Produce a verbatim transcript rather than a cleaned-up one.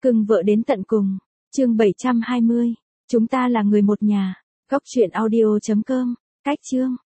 Cưng vợ đến tận cùng. Chương bảy trăm hai mươi. Chúng ta là người một nhà. Góc truyện audio chấm com. Cách chương.